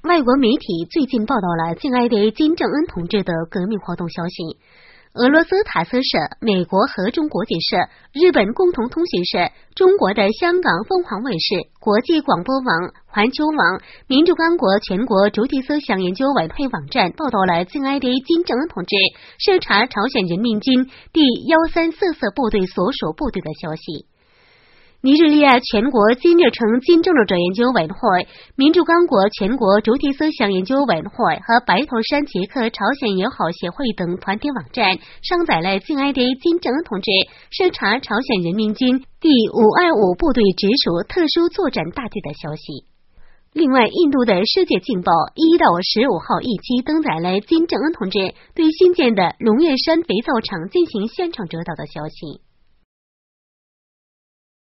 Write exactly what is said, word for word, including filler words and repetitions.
外国媒体最近报道了敬爱的金正恩同志的革命活动消息。俄罗斯塔斯社、美国和中国际社、日本共同通讯社、中国的香港凤凰卫视、国际广播网、环球网、民主刚国全国主体思想研究委员会网站报道了敬爱的金正恩同志视察朝鲜人民军第幺三四四部队所属部队的消息。尼日利亚全国金日成金政治者研究委员会、民主刚国全国主体思想研究委员会和白头山捷克朝鲜友好协会等团体网站上载了敬爱的金正恩同志视察朝鲜人民军第五二五部队直属特殊作战大队的消息。另外，印度的世界镜报一到十五号一期登载了金正恩同志对新建的龙焰山肥皂厂进行现场指导的消息。